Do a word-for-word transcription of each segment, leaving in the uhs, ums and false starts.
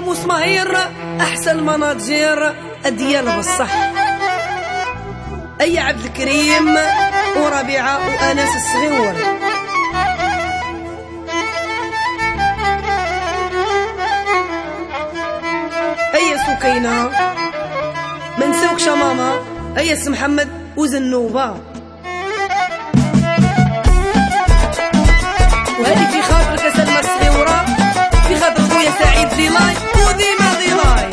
وسماهير احسن مناجير ديال بصح. اي عبد الكريم وربيعه وانس الصغيور. اي سكينه ما نساوكش ماما. اي سي محمد وزنوبه. وهذه في خاطرك سلمى الصغيوره، في خاطر خويا سعيد ديلاي وديما ديلاي.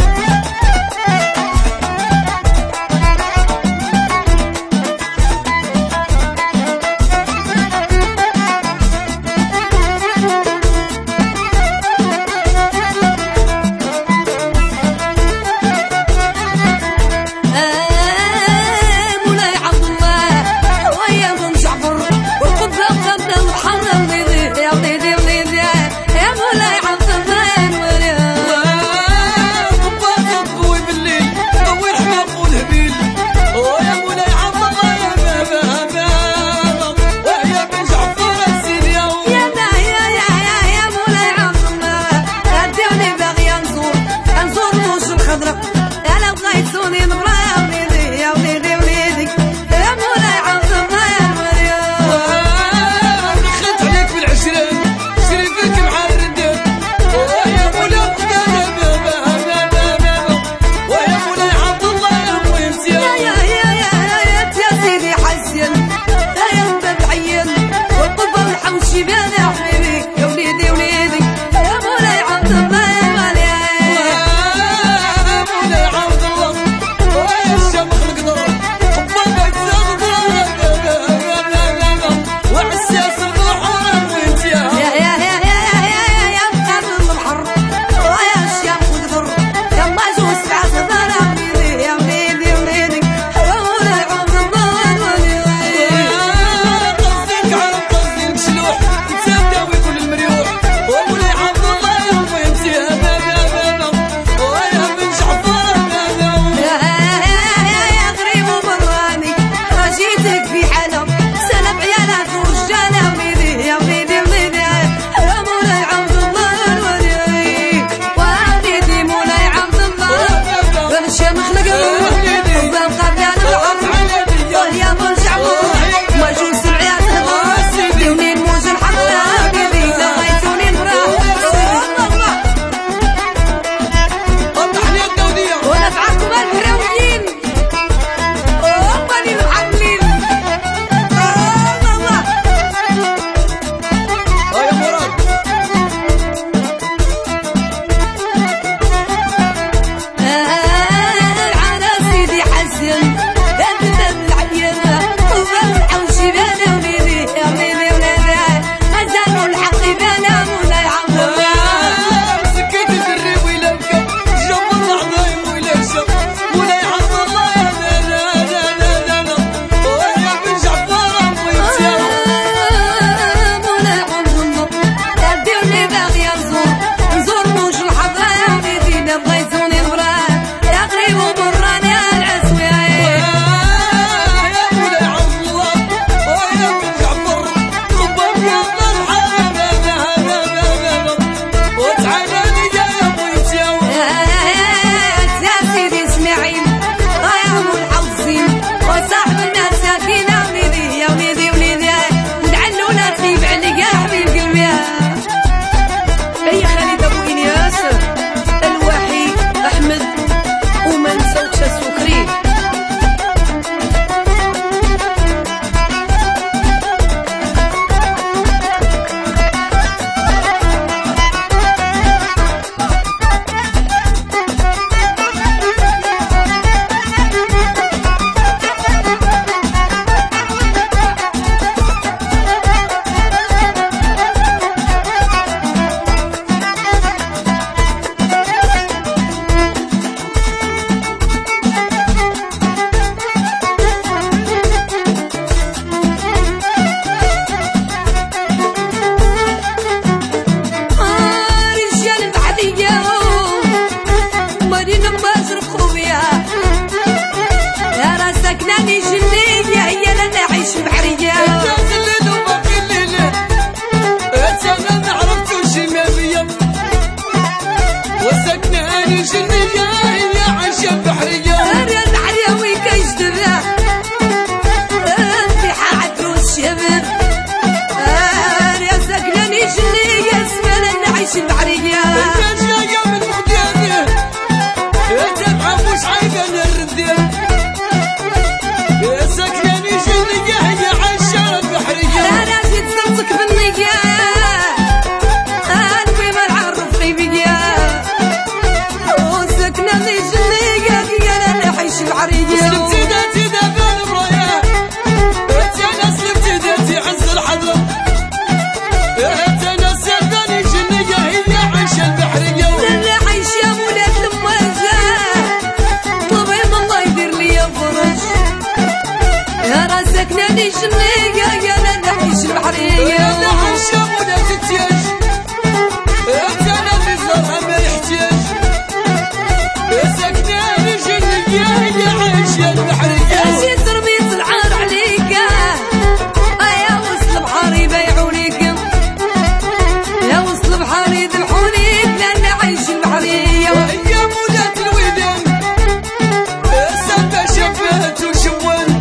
جنية يا عيش البحرية يا العرياوي كيجدبها في حاعة الشباب يا سكناني جنية اسمنا نعيش البحرية كان جاية من مخدياني تبعه مش عيبة الرديان يا سكناني جنية يا عيش البحرية انا جيت صمتك بالنية قلبي ما نعرف غيبية وسكناني جنية يا نعيش البحرية سلمتي داتي دابا المرايا انا سلمتي داتي عز الحضرة انا سلماني جنية هي عيش البحرية لا عيش يا ولاد الموجة طبيب الله يدير لي فرج يا راسك نادي جنية يا لا نعيش البحرية انا عيش يا ولاد التياج انا اللي زرها ما يحتاج سكناني جنية هي عيش البحرية اجي ترميت العار عليك يا وصل بحار يبيعوا ليك يا وصل بحار يذبحوا ليك لا نعيش البحرية يا ولاد الودان سبا شفات وشوان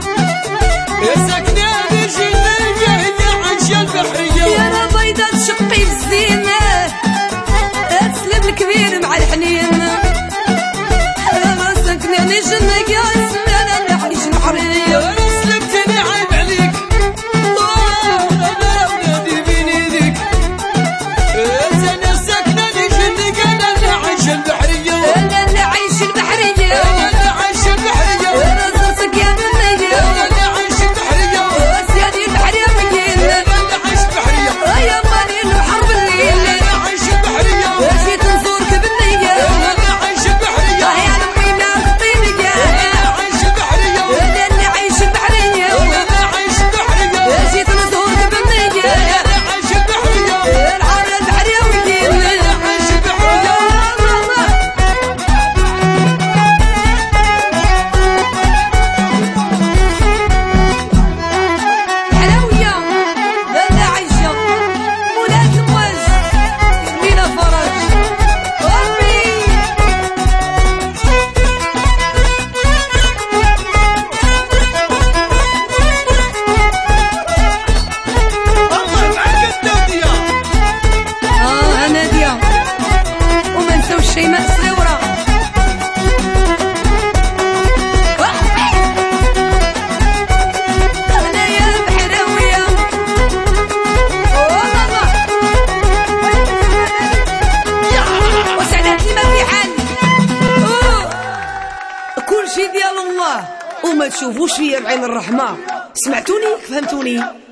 سكناني جنية هي عيش البحرية يا لا بيضة تشقي في الزينة تسلم الكبير مع الحنين يا سكناني جنية اسمنا نعيش البحرية انا سلمتني عيب عليك انا ولادي بين ايديك انا سكناني جنية انا عيش البحرية انا نعيش البحرية انا عيش البحرية انا صرتك يا بنية انا عيش البحرية سيادي البحرية مكين انا عيش البحرية يا مالين وحرب الليل انا عيش البحرية جيت نزورك بالنية انا عيش البحرية يا لمي نار طينية انا عيش البحرية انا نعيش البحرية انا عيش البحرية جيت نزورك بالنية انا عيش البحرية العار البحرية مكين انا عيش البحرية حلوية انا عايشة ولاد الموج يرمينا فرج امي الله معك الدنيا اه نادية وما نساوش شيماء سلورة انا يا بحراوية والله وسعدات لي ما في حل كل شي ديال الله وما تشوفوش فيا بعين الرحمة سمعتوني فهمتوني